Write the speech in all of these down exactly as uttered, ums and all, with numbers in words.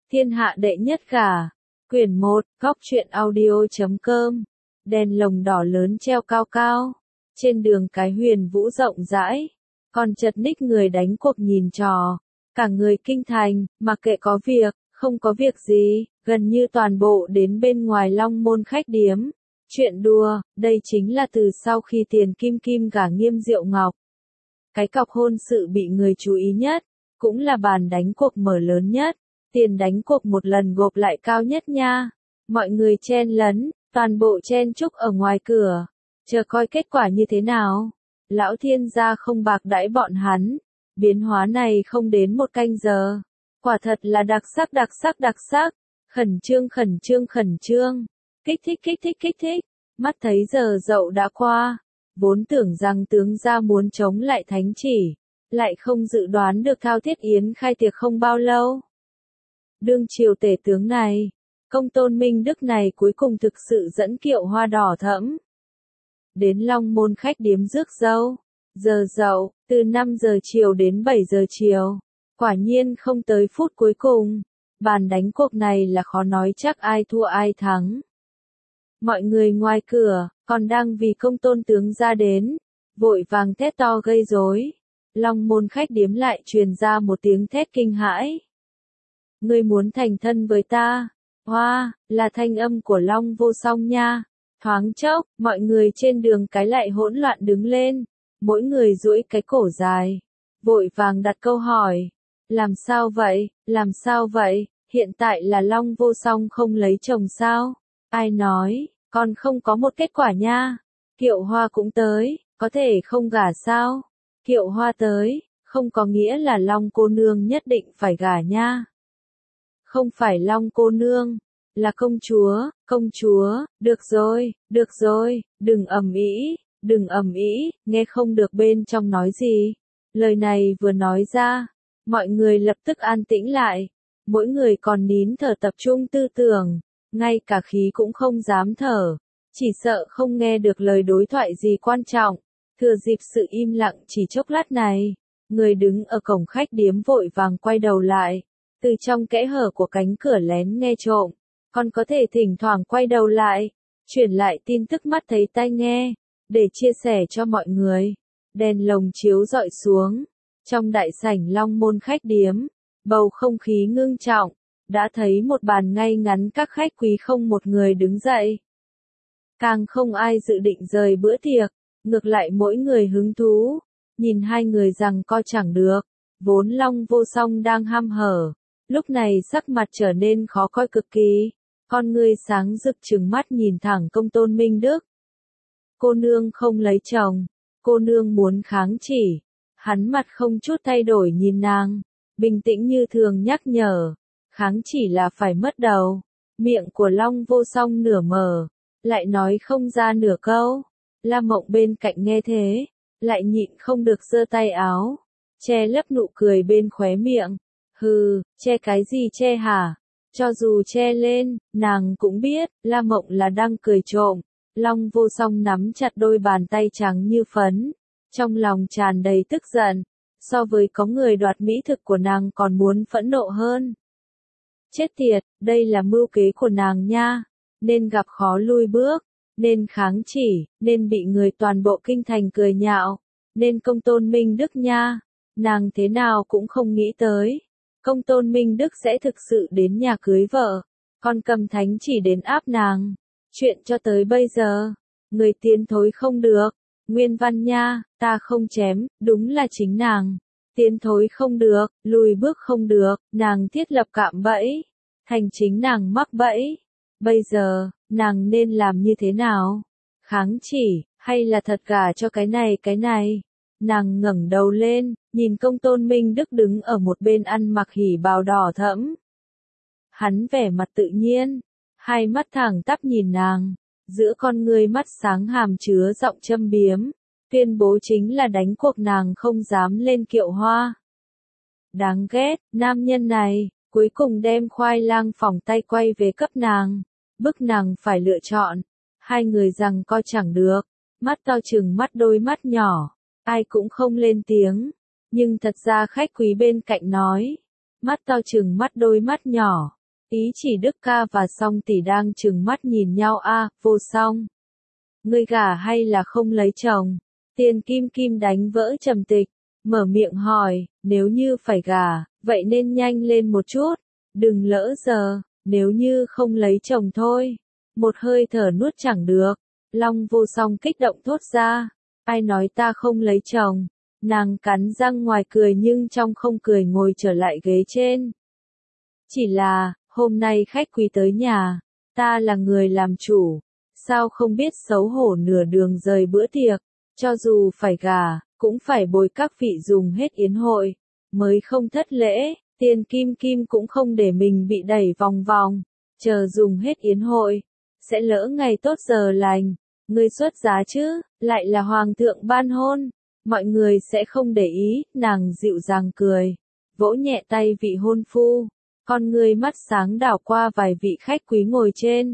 Thiên hạ đệ nhất gà. Quyển một, góc truyện audio chấm com. Đèn lồng đỏ lớn treo cao cao. Trên đường cái huyền vũ rộng rãi. Còn chật ních người đánh cuộc nhìn trò. Cả người kinh thành, mặc kệ có việc, không có việc gì, gần như toàn bộ đến bên ngoài Long Môn khách điếm. Chuyện đùa, đây chính là từ sau khi Tiền Kim Kim gả Nghiêm Diệu Ngọc. Cái cọc hôn sự bị người chú ý nhất, cũng là bàn đánh cuộc mở lớn nhất. Tiền đánh cuộc một lần gộp lại cao nhất nha. Mọi người chen lấn, toàn bộ chen chúc ở ngoài cửa. Chờ coi kết quả như thế nào. Lão thiên gia không bạc đãi bọn hắn. Biến hóa này không đến một canh giờ. Quả thật là đặc sắc đặc sắc đặc sắc. Khẩn trương khẩn trương khẩn trương. Kích thích kích thích kích thích. Mắt thấy giờ dậu đã qua. Vốn tưởng rằng tướng gia muốn chống lại thánh chỉ. Lại không dự đoán được Thao Thiết Yến khai tiệc không bao lâu. Đương triều tể tướng này, công tôn Minh Đức này cuối cùng thực sự dẫn kiệu hoa đỏ thẫm. Đến Long Môn khách điếm rước dâu, giờ dậu, từ năm giờ chiều đến bảy giờ chiều. Quả nhiên không tới phút cuối cùng, bàn đánh cuộc này là khó nói chắc ai thua ai thắng. Mọi người ngoài cửa, còn đang vì công tôn tướng ra đến, vội vàng thét to gây rối. Long Môn khách điếm lại truyền ra một tiếng thét kinh hãi. Ngươi muốn thành thân với ta? Hoa, là thanh âm của Long Vô Song nha. Thoáng chốc, mọi người trên đường cái lại hỗn loạn đứng lên, mỗi người duỗi cái cổ dài, vội vàng đặt câu hỏi. Làm sao vậy, làm sao vậy, hiện tại là Long Vô Song không lấy chồng sao? Ai nói, còn không có một kết quả nha. Kiệu hoa cũng tới, có thể không gả sao? Kiệu hoa tới, không có nghĩa là Long cô nương nhất định phải gả nha. Không phải Long cô nương, là công chúa, công chúa, được rồi, được rồi, đừng ầm ĩ, đừng ầm ĩ, nghe không được bên trong nói gì. Lời này vừa nói ra, mọi người lập tức an tĩnh lại, mỗi người còn nín thở tập trung tư tưởng, ngay cả khí cũng không dám thở, chỉ sợ không nghe được lời đối thoại gì quan trọng. Thừa dịp sự im lặng chỉ chốc lát này, người đứng ở cổng khách điếm vội vàng quay đầu lại. Từ trong kẽ hở của cánh cửa lén nghe trộm, còn có thể thỉnh thoảng quay đầu lại, chuyển lại tin tức mắt thấy tai nghe, để chia sẻ cho mọi người. Đèn lồng chiếu rọi xuống, trong đại sảnh Long Môn khách điếm, bầu không khí ngưng trọng, đã thấy một bàn ngay ngắn các khách quý không một người đứng dậy. Càng không ai dự định rời bữa tiệc, ngược lại mỗi người hứng thú, nhìn hai người rằng co chẳng được, vốn Long Vô Song đang ham hở. Lúc này sắc mặt trở nên khó coi cực kỳ, con ngươi sáng rực trừng mắt nhìn thẳng công tôn Minh Đức. Cô nương không lấy chồng, cô nương muốn kháng chỉ, hắn mặt không chút thay đổi nhìn nàng, bình tĩnh như thường nhắc nhở, kháng chỉ là phải mất đầu. Miệng của Long Vô Song nửa mở, lại nói không ra nửa câu. La Mộng bên cạnh nghe thế, lại nhịn không được giơ tay áo, che lấp nụ cười bên khóe miệng. Hừ, che cái gì che hả? Cho dù che lên, nàng cũng biết, La Mộng là đang cười trộm. Long Vô Song nắm chặt đôi bàn tay trắng như phấn, trong lòng tràn đầy tức giận, so với có người đoạt mỹ thực của nàng còn muốn phẫn nộ hơn. Chết tiệt, đây là mưu kế của nàng nha, nên gặp khó lui bước, nên kháng chỉ, nên bị người toàn bộ kinh thành cười nhạo, nên công tôn Minh Đức nha, nàng thế nào cũng không nghĩ tới. Công tôn Minh Đức sẽ thực sự đến nhà cưới vợ, còn cầm thánh chỉ đến áp nàng. Chuyện cho tới bây giờ, người tiến thối không được. Nguyên văn nha, ta không chém, đúng là chính nàng. Tiến thối không được, lùi bước không được, nàng thiết lập cạm bẫy. Thành chính nàng mắc bẫy. Bây giờ, nàng nên làm như thế nào? Kháng chỉ, hay là thật gả cho cái này cái này? Nàng ngẩng đầu lên, nhìn công tôn Minh Đức đứng ở một bên ăn mặc hỉ bào đỏ thẫm. Hắn vẻ mặt tự nhiên, hai mắt thẳng tắp nhìn nàng, giữa con ngươi mắt sáng hàm chứa giọng châm biếm, tuyên bố chính là đánh cuộc nàng không dám lên kiệu hoa. Đáng ghét, nam nhân này, cuối cùng đem khoai lang phỏng tay quay về cấp nàng, bức nàng phải lựa chọn. Hai người rằng co chẳng được, mắt to chừng mắt đôi mắt nhỏ. Ai cũng không lên tiếng, nhưng thật ra khách quý bên cạnh nói, mắt to chừng mắt đôi mắt nhỏ, Ý chỉ Đức ca và Song tỷ đang trừng mắt nhìn nhau. A, Vô Song. Ngươi gả hay là không lấy chồng? Tiền Kim Kim đánh vỡ trầm tịch, mở miệng hỏi, nếu như phải gả, vậy nên nhanh lên một chút, đừng lỡ giờ, nếu như không lấy chồng thôi. Một hơi thở nuốt chẳng được, Long Vô Song kích động thốt ra, ai nói ta không lấy chồng? Nàng cắn răng ngoài cười nhưng trong không cười ngồi trở lại ghế trên. Chỉ là, hôm nay khách quý tới nhà, ta là người làm chủ, sao không biết xấu hổ nửa đường rời bữa tiệc, cho dù phải gả, cũng phải bồi các vị dùng hết yến hội, mới không thất lễ. Tiền Kim Kim cũng không để mình bị đẩy vòng vòng, chờ dùng hết yến hội, sẽ lỡ ngày tốt giờ lành, ngươi xuất giá chứ, lại là hoàng thượng ban hôn, mọi người sẽ không để ý. Nàng dịu dàng cười, vỗ nhẹ tay vị hôn phu, con ngươi mắt sáng đảo qua vài vị khách quý ngồi trên.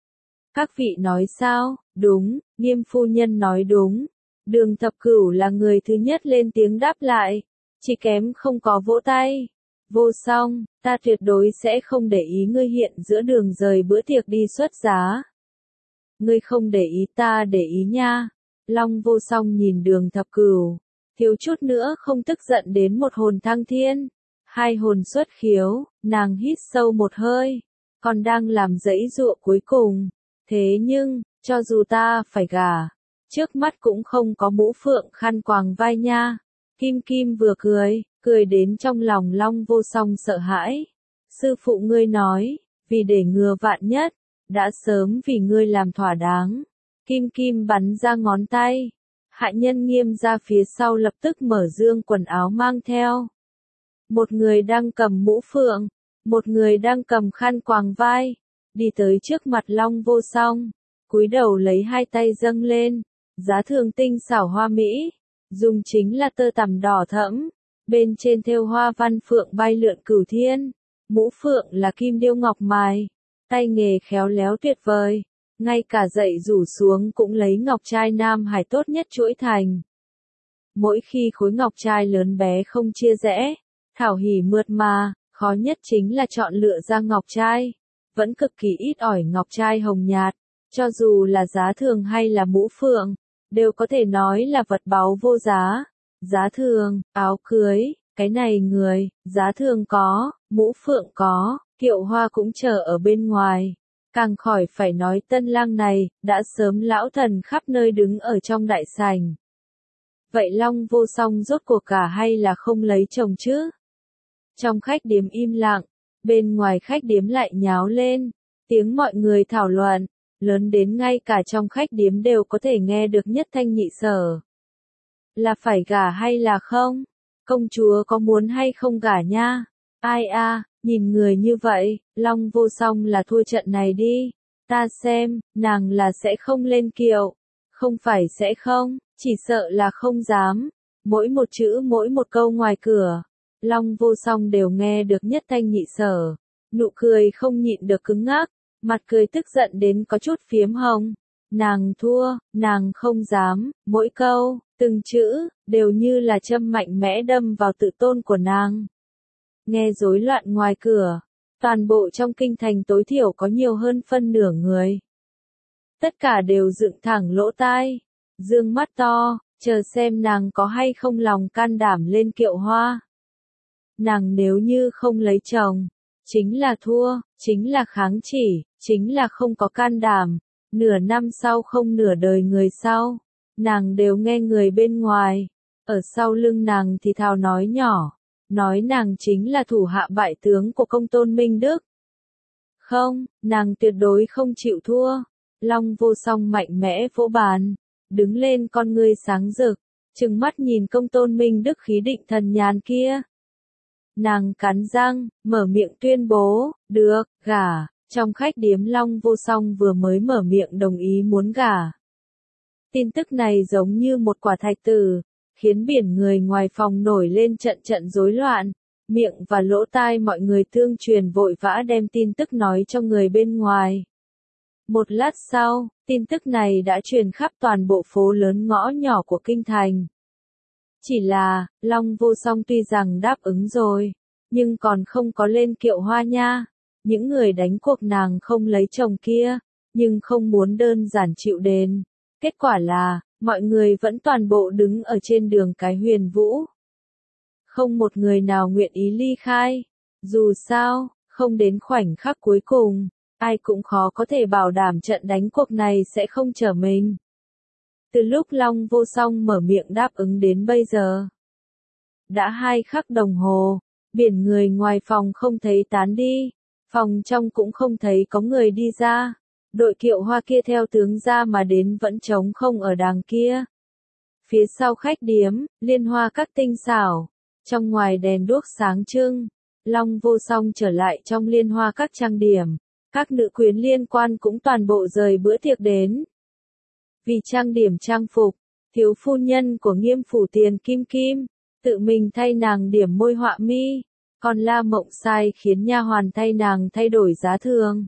Các vị nói sao? Đúng, Nghiêm phu nhân nói đúng. Đường Thập Cửu là người thứ nhất lên tiếng đáp lại, chỉ kém không có vỗ tay. Vô Song, ta tuyệt đối sẽ không để ý ngươi hiện giữa đường rời bữa tiệc đi xuất giá. Ngươi không để ý ta để ý nha. Long Vô Song nhìn Đường Thập Cửu, thiếu chút nữa không tức giận đến một hồn thăng thiên. Hai hồn xuất khiếu, nàng hít sâu một hơi, còn đang làm dãy dụa cuối cùng. Thế nhưng, cho dù ta phải gả, trước mắt cũng không có mũ phượng khăn quàng vai nha. Kim Kim vừa cười, cười đến trong lòng Long Vô Song sợ hãi. Sư phụ ngươi nói, vì để ngừa vạn nhất, đã sớm vì ngươi làm thỏa đáng. Kim Kim bắn ra ngón tay, hạ nhân Nghiêm ra phía sau lập tức mở dương quần áo mang theo. Một người đang cầm mũ phượng, một người đang cầm khăn quàng vai, đi tới trước mặt Long Vô Song, cúi đầu lấy hai tay dâng lên, giá thường tinh xảo hoa mỹ, dùng chính là tơ tằm đỏ thẫm, bên trên thêu hoa văn phượng bay lượn cửu thiên, mũ phượng là kim điêu ngọc mài, tay nghề khéo léo tuyệt vời, ngay cả dậy rủ xuống cũng lấy ngọc trai Nam Hải tốt nhất chuỗi thành. Mỗi khi khối ngọc trai lớn bé không chia rẽ, thảo hỉ mượt mà, khó nhất chính là chọn lựa ra ngọc trai, vẫn cực kỳ ít ỏi ngọc trai hồng nhạt, cho dù là giá thường hay là mũ phượng, đều có thể nói là vật báu vô giá. Giá thường, áo cưới, cái này người, giá thường có, mũ phượng có, kiệu hoa cũng chờ ở bên ngoài. Càng khỏi phải nói tân lang này, đã sớm lão thần khắp nơi đứng ở trong đại sảnh. Vậy Long Vô Song rốt cuộc cả hay là không lấy chồng chứ? Trong khách điếm im lặng, bên ngoài khách điếm lại nháo lên, tiếng mọi người thảo luận, lớn đến ngay cả trong khách điếm đều có thể nghe được nhất thanh nhị sở. Là phải gả hay là không? Công chúa có muốn hay không gả nha? Ai a, nhìn người như vậy, Long Vô Song là thua trận này đi. Ta xem, nàng là sẽ không lên kiệu. Không phải sẽ không, chỉ sợ là không dám. Mỗi một chữ mỗi một câu ngoài cửa, Long Vô Song đều nghe được nhất thanh nhị sở. Nụ cười không nhịn được cứng ngắc, mặt cười tức giận đến có chút phiếm hồng. Nàng thua, nàng không dám, mỗi câu, từng chữ, đều như là châm mạnh mẽ đâm vào tự tôn của nàng. Nghe rối loạn ngoài cửa, toàn bộ trong kinh thành tối thiểu có nhiều hơn phân nửa người. Tất cả đều dựng thẳng lỗ tai, dương mắt to, chờ xem nàng có hay không lòng can đảm lên kiệu hoa. Nàng nếu như không lấy chồng, chính là thua, chính là kháng chỉ, chính là không có can đảm. Nửa năm sau không nửa đời người sau, nàng đều nghe người bên ngoài, ở sau lưng nàng thì thào nói nhỏ, nói nàng chính là thủ hạ bại tướng của Công Tôn Minh Đức. Không, nàng tuyệt đối không chịu thua. Long Vô Song mạnh mẽ vỗ bàn, đứng lên con ngươi sáng rực, trừng mắt nhìn Công Tôn Minh Đức khí định thần nhàn kia. Nàng cắn răng, mở miệng tuyên bố, được, gả. Trong khách điếm Long Vô Song vừa mới mở miệng đồng ý muốn gả. Tin tức này giống như một quả thạch tử, khiến biển người ngoài phòng nổi lên trận trận rối loạn, miệng và lỗ tai mọi người tương truyền vội vã đem tin tức nói cho người bên ngoài. Một lát sau, tin tức này đã truyền khắp toàn bộ phố lớn ngõ nhỏ của kinh thành. Chỉ là, Long Vô Song tuy rằng đáp ứng rồi, nhưng còn không có lên kiệu hoa nha. những người đánh cuộc nàng không lấy chồng kia, nhưng không muốn đơn giản chịu đền. Kết quả là, mọi người vẫn toàn bộ đứng ở trên đường cái Huyền Vũ. Không một người nào nguyện ý ly khai. Dù sao, không đến khoảnh khắc cuối cùng, ai cũng khó có thể bảo đảm trận đánh cuộc này sẽ không trở mình. Từ lúc Long Vô Song mở miệng đáp ứng đến bây giờ, đã hai khắc đồng hồ, biển người ngoài phòng không thấy tán đi, phòng trong cũng không thấy có người đi ra. Đội kiệu hoa kia theo tướng ra mà đến vẫn trống không ở đàng kia. Phía sau khách điếm, liên hoa các tinh xảo, trong ngoài đèn đuốc sáng trưng. Long Vô Song trở lại trong liên hoa các trang điểm, các nữ quyến liên quan cũng toàn bộ rời bữa tiệc đến. Vì trang điểm trang phục, thiếu phu nhân của Nghiêm phủ Tiền Kim Kim tự mình thay nàng điểm môi họa mi, còn La Mộng sai khiến nha hoàn thay nàng thay đổi giá thường.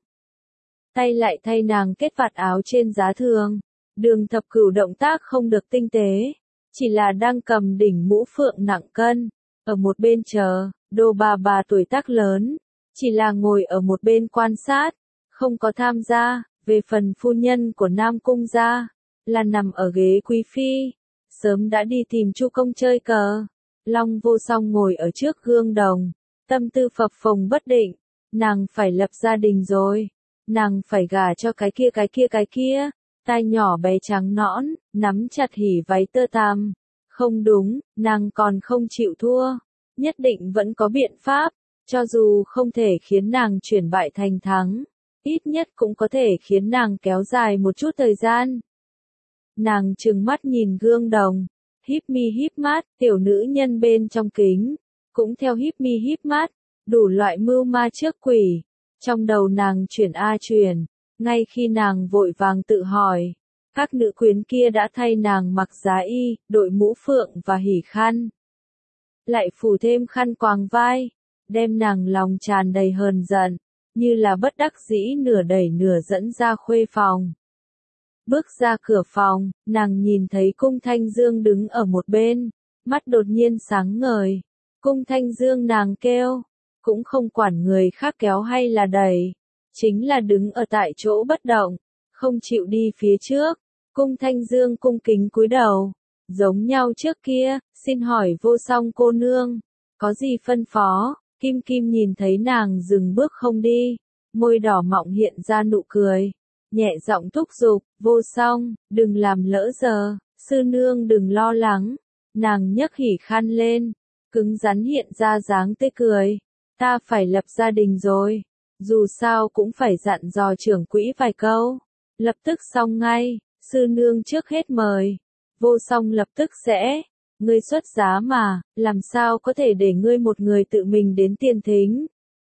Tay lại thay nàng kết vạt áo trên giá thường. Đường Thập Cửu động tác không được tinh tế, chỉ là đang cầm đỉnh mũ phượng nặng cân, ở một bên chờ. Đô bà bà tuổi tác lớn, chỉ là ngồi ở một bên quan sát, không có tham gia. Về phần phu nhân của Nam Cung gia, là nằm ở ghế quý phi, sớm đã đi tìm Chu Công chơi cờ. Long Vô Song ngồi ở trước gương đồng, tâm tư phập phồng bất định, nàng phải lập gia đình rồi, nàng phải gả cho cái kia cái kia cái kia, tai nhỏ bé trắng nõn, nắm chặt hỉ váy tơ tằm. Không đúng, nàng còn không chịu thua, nhất định vẫn có biện pháp, cho dù không thể khiến nàng chuyển bại thành thắng, ít nhất cũng có thể khiến nàng kéo dài một chút thời gian. Nàng trừng mắt nhìn gương đồng, híp mi híp mắt, tiểu nữ nhân bên trong kính, cũng theo híp mi híp mắt, đủ loại mưu ma trước quỷ, trong đầu nàng chuyển a chuyển, ngay khi nàng vội vàng tự hỏi, các nữ quyến kia đã thay nàng mặc giá y, đội mũ phượng và hỉ khăn. Lại phủ thêm khăn quàng vai, đem nàng lòng tràn đầy hờn giận, như là bất đắc dĩ nửa đẩy nửa dẫn ra khuê phòng. Bước ra cửa phòng, nàng nhìn thấy Cung Thanh Dương đứng ở một bên, mắt đột nhiên sáng ngời. Cung Thanh Dương nàng kêu, cũng không quản người khác kéo hay là đẩy, chính là đứng ở tại chỗ bất động, không chịu đi phía trước. Cung Thanh Dương cung kính cúi đầu, giống nhau trước kia, xin hỏi Vô Song cô nương, có gì phân phó? Kim Kim nhìn thấy nàng dừng bước không đi, môi đỏ mọng hiện ra nụ cười, nhẹ giọng thúc giục, Vô Song, đừng làm lỡ giờ, sư nương đừng lo lắng. Nàng nhấc hỉ khăn lên, cứng rắn hiện ra dáng tươi cười, ta phải lập gia đình rồi, dù sao cũng phải dặn dò trưởng quỹ vài câu. Lập tức xong ngay, sư nương trước hết mời. Vô Song lập tức sẽ, ngươi xuất giá mà, làm sao có thể để ngươi một người tự mình đến tiền thính.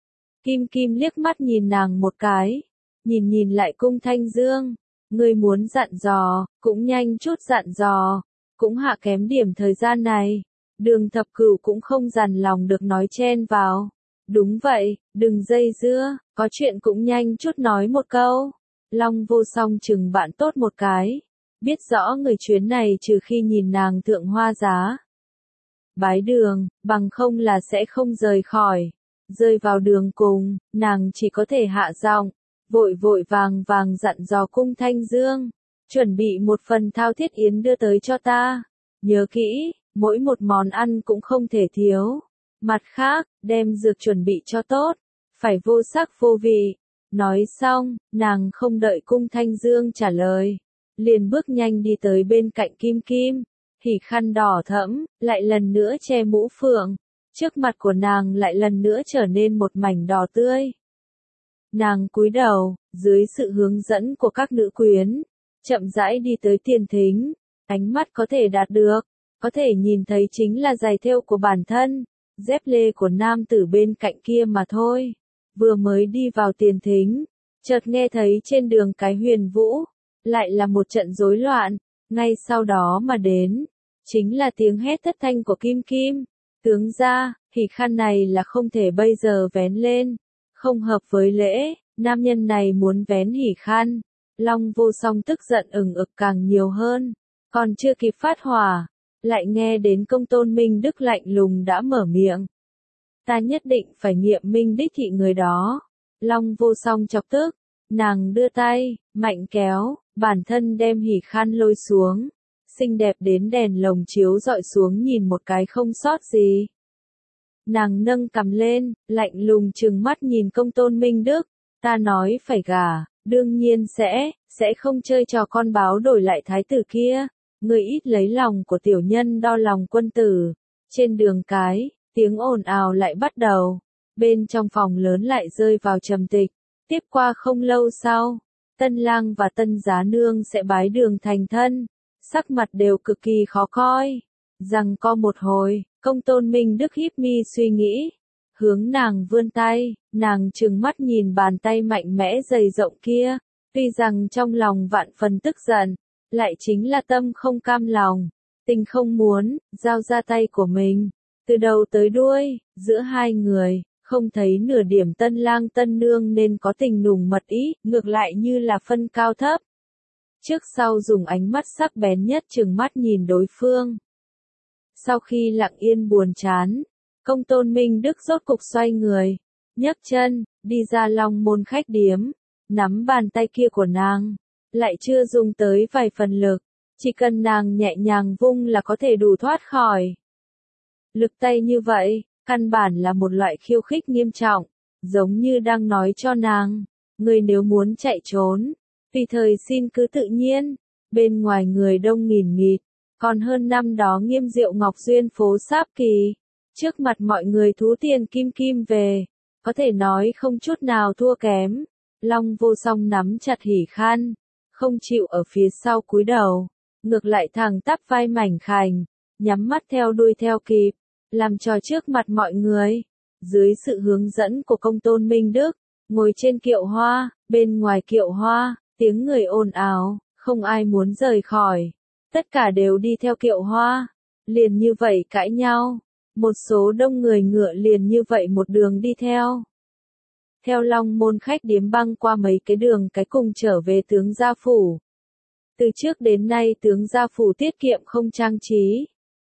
Kim Kim liếc mắt nhìn nàng một cái, nhìn nhìn lại Cung Thanh Dương, ngươi muốn dặn dò, cũng nhanh chút dặn dò, cũng hạ kém điểm thời gian này. Đường Thập Cửu cũng không dằn lòng được nói chen vào. Đúng vậy, đừng dây dưa, có chuyện cũng nhanh chút nói một câu. Long Vô Song chừng bạn tốt một cái, biết rõ người chuyến này trừ khi nhìn nàng thượng hoa giá bái đường, bằng không là sẽ không rời khỏi. Rơi vào đường cùng, nàng chỉ có thể hạ giọng, vội vội vàng vàng dặn dò Cung Thanh Dương, chuẩn bị một phần thao thiết yến đưa tới cho ta. Nhớ kỹ, mỗi một món ăn cũng không thể thiếu. Mặt khác, đem dược chuẩn bị cho tốt, phải vô sắc vô vị. Nói xong, nàng không đợi Cung Thanh Dương trả lời, liền bước nhanh đi tới bên cạnh Kim Kim, hỉ khăn đỏ thẫm, lại lần nữa che mũ phượng, trước mặt của nàng lại lần nữa trở nên một mảnh đỏ tươi. Nàng cúi đầu, dưới sự hướng dẫn của các nữ quyến, chậm rãi đi tới tiền thính, ánh mắt có thể đạt được, có thể nhìn thấy chính là giày thêu của bản thân, dép lê của nam tử bên cạnh kia mà thôi. Vừa mới đi vào tiền thính, chợt nghe thấy trên đường cái Huyền Vũ, lại là một trận rối loạn, ngay sau đó mà đến, chính là tiếng hét thất thanh của Kim Kim. Tướng gia, hỉ khăn này là không thể bây giờ vén lên, không hợp với lễ, nam nhân này muốn vén hỉ khăn. Long Vô Song tức giận ửng ực càng nhiều hơn, còn chưa kịp phát hỏa, lại nghe đến Công Tôn Minh Đức lạnh lùng đã mở miệng. Ta nhất định phải nghiệm minh đích thị người đó, Long Vô Song chọc tức, nàng đưa tay, mạnh kéo, bản thân đem hỉ khăn lôi xuống, xinh đẹp đến đèn lồng chiếu dọi xuống nhìn một cái không sót gì. Nàng nâng cằm lên, lạnh lùng trừng mắt nhìn Công Tôn Minh Đức, ta nói phải gả, đương nhiên sẽ, sẽ không chơi trò con báo đổi lại thái tử kia, người ít lấy lòng của tiểu nhân đo lòng quân tử. Trên đường cái, tiếng ồn ào lại bắt đầu, bên trong phòng lớn lại rơi vào trầm tịch, tiếp qua không lâu sau, tân lang và tân giá nương sẽ bái đường thành thân, sắc mặt đều cực kỳ khó coi, rằng co một hồi, Công Tôn Minh Đức híp mi suy nghĩ, hướng nàng vươn tay, nàng trừng mắt nhìn bàn tay mạnh mẽ dày rộng kia, tuy rằng trong lòng vạn phần tức giận, lại chính là tâm không cam lòng, tình không muốn, giao ra tay của mình, từ đầu tới đuôi, giữa hai người, không thấy nửa điểm tân lang tân nương nên có tình nùng mật ý, ngược lại như là phân cao thấp. Trước sau dùng ánh mắt sắc bén nhất trừng mắt nhìn đối phương. Sau khi lặng yên buồn chán, Công Tôn Minh Đức rốt cục xoay người, nhấc chân, đi ra Long Môn khách điếm, nắm bàn tay kia của nàng, lại chưa dùng tới vài phần lực, chỉ cần nàng nhẹ nhàng vung là có thể đủ thoát khỏi. Lực tay như vậy, căn bản là một loại khiêu khích nghiêm trọng, giống như đang nói cho nàng, người nếu muốn chạy trốn, tùy thời xin cứ tự nhiên, bên ngoài người đông nghìn nghịt, còn hơn năm đó Nghiêm Diệu Ngọc duyên phố Sáp Kỳ, trước mặt mọi người thú tiền kim kim về, có thể nói không chút nào thua kém. Long Vô Song nắm chặt hỉ khăn, không chịu ở phía sau cúi đầu, ngược lại thẳng tắp vai mảnh khảnh, nhắm mắt theo đuôi theo kịp, làm trò trước mặt mọi người. Dưới sự hướng dẫn của Công Tôn Minh Đức, ngồi trên kiệu hoa, bên ngoài kiệu hoa, tiếng người ồn ào, không ai muốn rời khỏi, tất cả đều đi theo kiệu hoa, liền như vậy cãi nhau, một số đông người ngựa liền như vậy một đường đi theo. Theo Long Môn khách điếm băng qua mấy cái đường cái cùng trở về tướng gia phủ. Từ trước đến nay tướng gia phủ tiết kiệm không trang trí.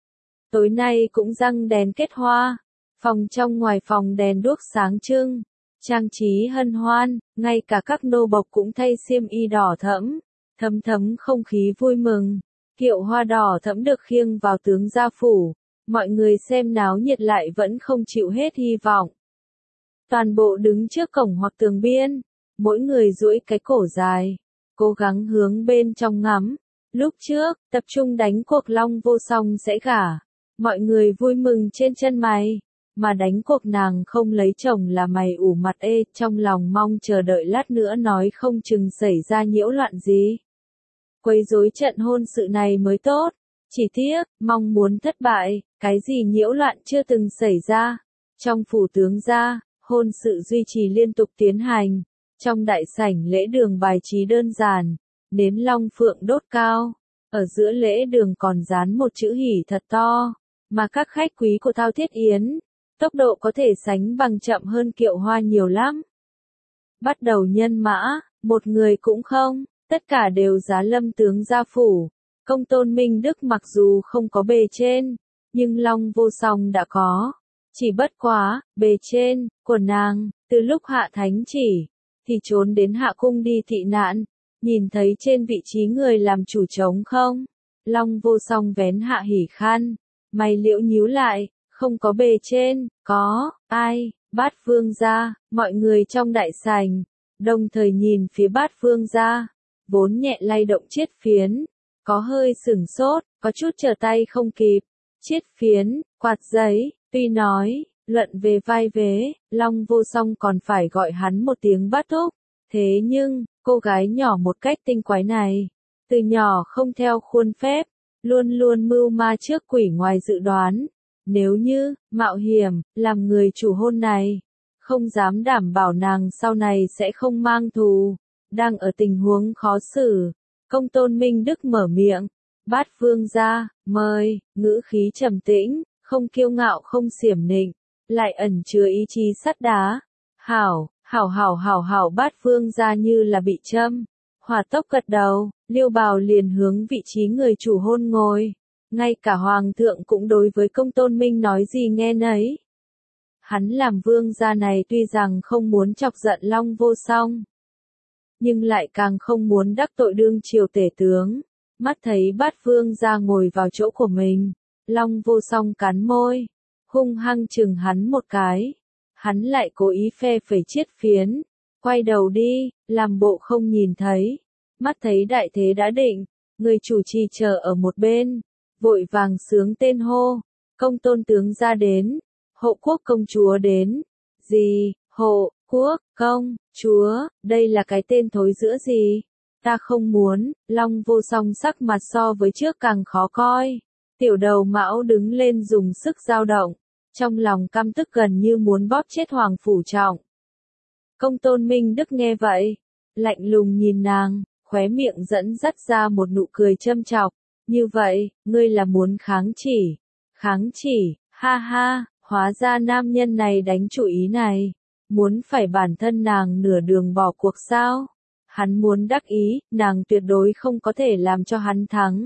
Tối nay cũng răng đèn kết hoa, phòng trong ngoài phòng đèn đuốc sáng trưng, trang trí hân hoan, ngay cả các nô bộc cũng thay xiêm y đỏ thẫm, thấm thấm không khí vui mừng. Kiệu hoa đỏ thẫm được khiêng vào tướng gia phủ, mọi người xem náo nhiệt lại vẫn không chịu hết hy vọng. Toàn bộ đứng trước cổng hoặc tường biên, mỗi người duỗi cái cổ dài, cố gắng hướng bên trong ngắm. Lúc trước, tập trung đánh cuộc Long Vô Song sẽ gả, mọi người vui mừng trên chân mày, mà đánh cuộc nàng không lấy chồng là mày ủ mặt ê, trong lòng mong chờ đợi lát nữa nói không chừng xảy ra nhiễu loạn gì. Quấy rối trận hôn sự này mới tốt, chỉ tiếc, mong muốn thất bại, cái gì nhiễu loạn chưa từng xảy ra. Trong phủ tướng gia, hôn sự duy trì liên tục tiến hành, trong đại sảnh lễ đường bài trí đơn giản, nến long phượng đốt cao, ở giữa lễ đường còn dán một chữ hỉ thật to, mà các khách quý của Thao Thiết Yến, tốc độ có thể sánh bằng chậm hơn kiệu hoa nhiều lắm. Bắt đầu nhân mã, một người cũng không, tất cả đều giá lâm tướng gia phủ. Công Tôn Minh Đức mặc dù không có bề trên, nhưng Long Vô Song đã có. Chỉ bất quá, bề trên, của nàng, từ lúc hạ thánh chỉ, thì trốn đến hạ cung đi thị nạn, nhìn thấy trên vị trí người làm chủ trống không? Long Vô Song vén hạ hỉ khăn, mày liễu nhíu lại, không có bề trên, có, ai, Bát Vương gia, mọi người trong đại sảnh, đồng thời nhìn phía Bát Vương gia, vốn nhẹ lay động chiết phiến, có hơi sửng sốt, có chút trở tay không kịp, chiết phiến, quạt giấy, tuy nói, luận về vai vế, Long Vô Song còn phải gọi hắn một tiếng Bát Thúc, thế nhưng, cô gái nhỏ một cách tinh quái này, từ nhỏ không theo khuôn phép, luôn luôn mưu ma trước quỷ ngoài dự đoán, nếu như, mạo hiểm, làm người chủ hôn này, không dám đảm bảo nàng sau này sẽ không mang thù, đang ở tình huống khó xử. Công Tôn Minh Đức mở miệng, Bát Vương gia, mời, ngữ khí trầm tĩnh, không kiêu ngạo không xiểm nịnh, lại ẩn chứa ý chí sắt đá. Hảo, hảo hảo hảo hảo Bát Vương gia như là bị châm, hỏa tốc gật đầu, Liêu Bào liền hướng vị trí người chủ hôn ngồi. Ngay cả Hoàng thượng cũng đối với Công Tôn Minh nói gì nghe nấy. Hắn làm vương gia này tuy rằng không muốn chọc giận Long Vô Song, nhưng lại càng không muốn đắc tội đương triều tể tướng. Mắt thấy Bát vương gia ngồi vào chỗ của mình, Long Vô Song cắn môi, hung hăng chừng hắn một cái. Hắn lại cố ý phe phẩy chiết phiến, quay đầu đi, làm bộ không nhìn thấy. Mắt thấy đại thế đã định, người chủ trì chờ ở một bên, vội vàng xướng tên hô, công tôn tướng ra đến, hộ quốc công chúa đến. Gì, hộ, quốc, công, chúa, đây là cái tên thối giữa gì? Ta không muốn. Long Vô Song sắc mặt so với trước càng khó coi. Tiểu đầu mão đứng lên dùng sức dao động, trong lòng căm tức gần như muốn bóp chết Hoàng Phủ Trọng. Công tôn Minh Đức nghe vậy, lạnh lùng nhìn nàng, khóe miệng dẫn dắt ra một nụ cười châm chọc. Như vậy, ngươi là muốn kháng chỉ? Kháng chỉ, ha ha, hóa ra nam nhân này đánh chủ ý này. Muốn phải bản thân nàng nửa đường bỏ cuộc sao? Hắn muốn đắc ý, nàng tuyệt đối không có thể làm cho hắn thắng.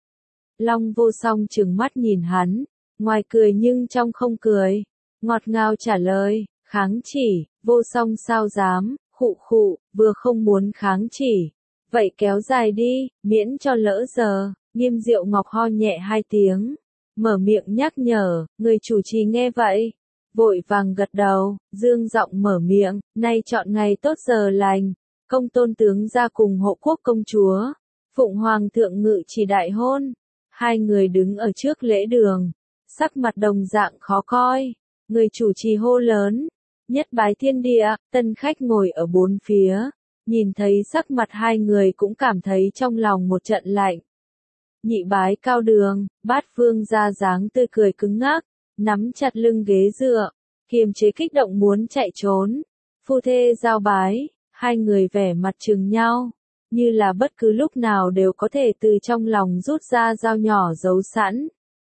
Long Vô Song trừng mắt nhìn hắn, ngoài cười nhưng trong không cười, ngọt ngào trả lời, kháng chỉ. Vô Song sao dám, khụ khụ, vừa không muốn kháng chỉ. Vậy kéo dài đi, miễn cho lỡ giờ. Nghiêm Diệu Ngọc ho nhẹ hai tiếng, mở miệng nhắc nhở. Người chủ trì nghe vậy, vội vàng gật đầu, dương giọng mở miệng, nay chọn ngày tốt giờ lành, công tôn tướng ra cùng hộ quốc công chúa, phụng hoàng thượng ngự chỉ đại hôn. Hai người đứng ở trước lễ đường, sắc mặt đồng dạng khó coi. Người chủ trì hô lớn, nhất bái thiên địa. Tân khách ngồi ở bốn phía, nhìn thấy sắc mặt hai người cũng cảm thấy trong lòng một trận lạnh. Nhị bái cao đường, Bát vương ra dáng tươi cười cứng ngắc, nắm chặt lưng ghế dựa, kiềm chế kích động muốn chạy trốn. Phu thê giao bái, hai người vẻ mặt chừng nhau, như là bất cứ lúc nào đều có thể từ trong lòng rút ra dao nhỏ giấu sẵn,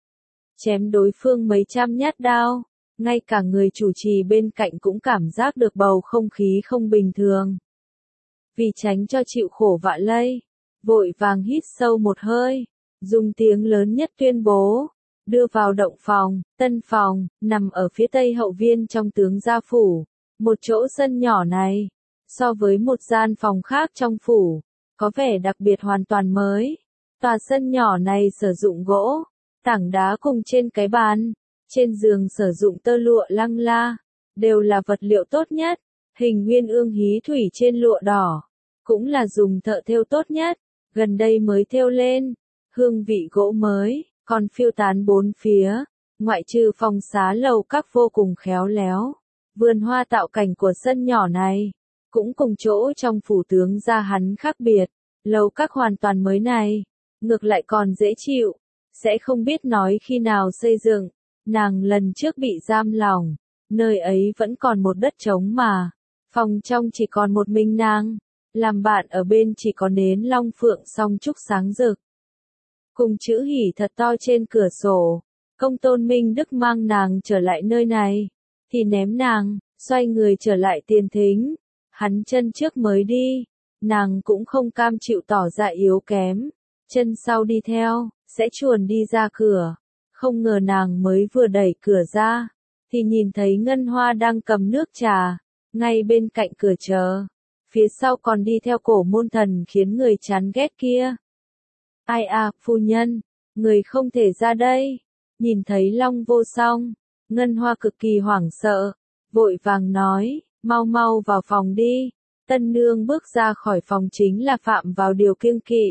chém đối phương mấy trăm nhát đao. Ngay cả người chủ trì bên cạnh cũng cảm giác được bầu không khí không bình thường. Vì tránh cho chịu khổ vạ lây, vội vàng hít sâu một hơi, dùng tiếng lớn nhất tuyên bố, đưa vào động phòng. Tân phòng, nằm ở phía tây hậu viên trong tướng gia phủ. Một chỗ sân nhỏ này, so với một gian phòng khác trong phủ, có vẻ đặc biệt hoàn toàn mới. Tòa sân nhỏ này sử dụng gỗ, tảng đá cùng trên cái bàn, trên giường sử dụng tơ lụa lăng la, đều là vật liệu tốt nhất. Hình nguyên ương hí thủy trên lụa đỏ, cũng là dùng thợ thêu tốt nhất, gần đây mới thêu lên. Hương vị gỗ mới, còn phiêu tán bốn phía, ngoại trừ phòng xá lầu các vô cùng khéo léo. Vườn hoa tạo cảnh của sân nhỏ này, cũng cùng chỗ trong phủ tướng gia hắn khác biệt. Lầu các hoàn toàn mới này, ngược lại còn dễ chịu, sẽ không biết nói khi nào xây dựng. Nàng lần trước bị giam lỏng, nơi ấy vẫn còn một đất trống mà, phòng trong chỉ còn một mình nàng, làm bạn ở bên chỉ có nến long phượng song trúc sáng rực. Cùng chữ hỉ thật to trên cửa sổ. Công tôn Minh Đức mang nàng trở lại nơi này, thì ném nàng, xoay người trở lại tiền thính. Hắn chân trước mới đi, nàng cũng không cam chịu tỏ ra yếu kém, chân sau đi theo, sẽ chuồn đi ra cửa. Không ngờ nàng mới vừa đẩy cửa ra, thì nhìn thấy Ngân Hoa đang cầm nước trà, ngay bên cạnh cửa chờ. Phía sau còn đi theo cổ môn thần khiến người chán ghét kia. Ai à, phu nhân, người không thể ra đây. Nhìn thấy Long Vô Song, Ngân Hoa cực kỳ hoảng sợ, vội vàng nói, mau mau vào phòng đi. Tân nương bước ra khỏi phòng chính là phạm vào điều kiêng kỵ.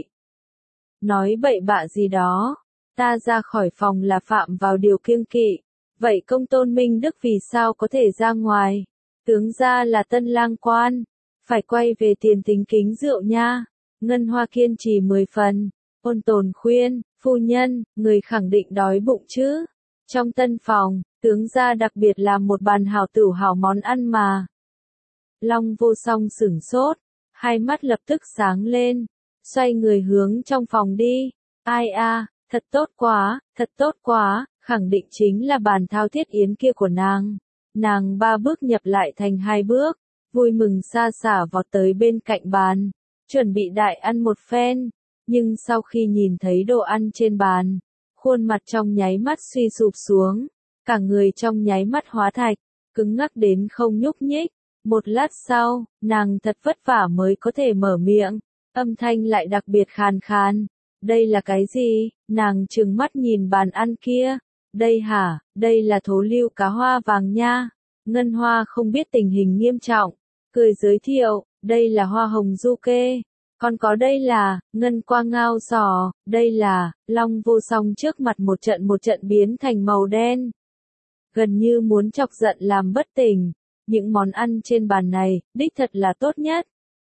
Nói bậy bạ gì đó, ta ra khỏi phòng là phạm vào điều kiêng kỵ. Vậy công tôn Minh Đức vì sao có thể ra ngoài? Tướng gia là tân lang quan, phải quay về tiền tính kính rượu nha. Ngân Hoa kiên trì mười phần, ôn tồn khuyên, phu nhân, người khẳng định đói bụng chứ. Trong tân phòng, tướng gia đặc biệt làm một bàn hảo tửu hảo món ăn mà. Long Vô Song sửng sốt, hai mắt lập tức sáng lên, xoay người hướng trong phòng đi. Ai a, thật tốt quá, thật tốt quá, khẳng định chính là bàn thao thiết yến kia của nàng. Nàng ba bước nhập lại thành hai bước, vui mừng xa xả vọt tới bên cạnh bàn, chuẩn bị đại ăn một phen. Nhưng sau khi nhìn thấy đồ ăn trên bàn, khuôn mặt trong nháy mắt suy sụp xuống, cả người trong nháy mắt hóa thạch, cứng ngắc đến không nhúc nhích. Một lát sau, nàng thật vất vả mới có thể mở miệng, âm thanh lại đặc biệt khàn khàn. Đây là cái gì? Nàng trừng mắt nhìn bàn ăn kia. Đây hả? Đây là thố lưu cá hoa vàng nha. Ngân Hoa không biết tình hình nghiêm trọng, cười giới thiệu, đây là hoa hồng du kê. Còn có đây là, ngân qua ngao sò, đây là, long vô song trước mặt một trận một trận biến thành màu đen. Gần như muốn chọc giận làm bất tỉnh, những món ăn trên bàn này, đích thật là tốt nhất.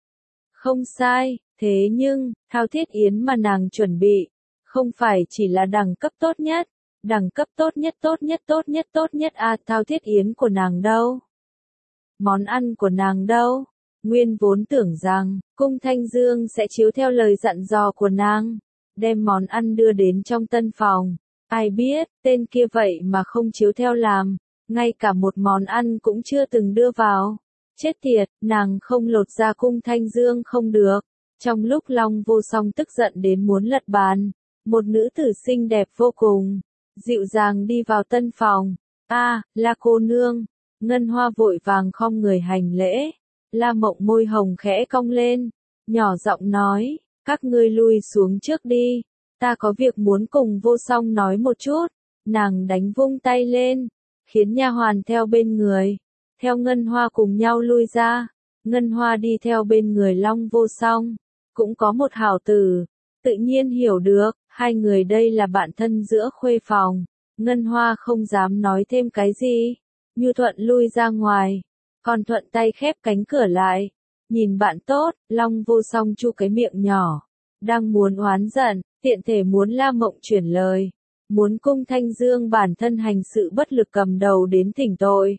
Không sai, thế nhưng, thao thiết yến mà nàng chuẩn bị, không phải chỉ là đẳng cấp tốt nhất, đẳng cấp tốt nhất tốt nhất tốt nhất tốt nhất à, thao thiết yến của nàng đâu? Món ăn của nàng đâu? Nguyên vốn tưởng rằng, cung Thanh Dương sẽ chiếu theo lời dặn dò của nàng, đem món ăn đưa đến trong tân phòng. Ai biết, tên kia vậy mà không chiếu theo làm, ngay cả một món ăn cũng chưa từng đưa vào. Chết tiệt, nàng không lột ra cung Thanh Dương không được. Trong lúc Long Vô Song tức giận đến muốn lật bàn, một nữ tử xinh đẹp vô cùng, dịu dàng đi vào tân phòng. A, La cô nương. Ngân Hoa vội vàng khom người hành lễ. La Mộng môi hồng khẽ cong lên, nhỏ giọng nói, các ngươi lui xuống trước đi, ta có việc muốn cùng Vô Song nói một chút. Nàng đánh vung tay lên, khiến nha hoàn theo bên người, theo Ngân Hoa cùng nhau lui ra. Ngân Hoa đi theo bên người Long Vô Song, cũng có một hảo tử, tự nhiên hiểu được, hai người đây là bạn thân giữa khuê phòng. Ngân Hoa không dám nói thêm cái gì, nhu thuận lui ra ngoài, còn thuận tay khép cánh cửa lại. Nhìn bạn tốt, Long Vô Song chu cái miệng nhỏ, đang muốn oán giận, tiện thể muốn La Mộng chuyển lời, muốn cung Thanh Dương bản thân hành sự bất lực cầm đầu đến thỉnh tội.